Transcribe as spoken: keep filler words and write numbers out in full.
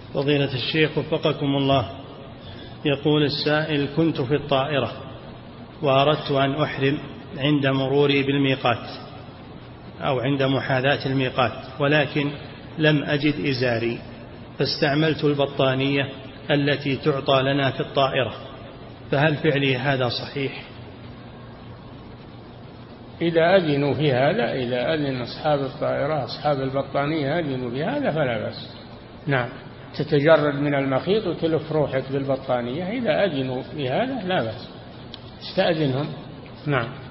فضيلة الشيخ وفقكم الله، يقول السائل: كنت في الطائرة وأردت أن أحرم عند مروري بالميقات أو عند محاذاة الميقات، ولكن لم أجد إزاري، فاستعملت البطانية التي تعطى لنا في الطائرة، فهل فعلي هذا صحيح؟ إذا أذنوا في هذا، إذا أذن أصحاب الطائرة أصحاب البطانية أذنوا في هذا فلا بأس. نعم، تتجرد من المخيط وتلف روحك بالبطانية، إذا أذنوا في هذا لا بأس، استأذنهم. نعم.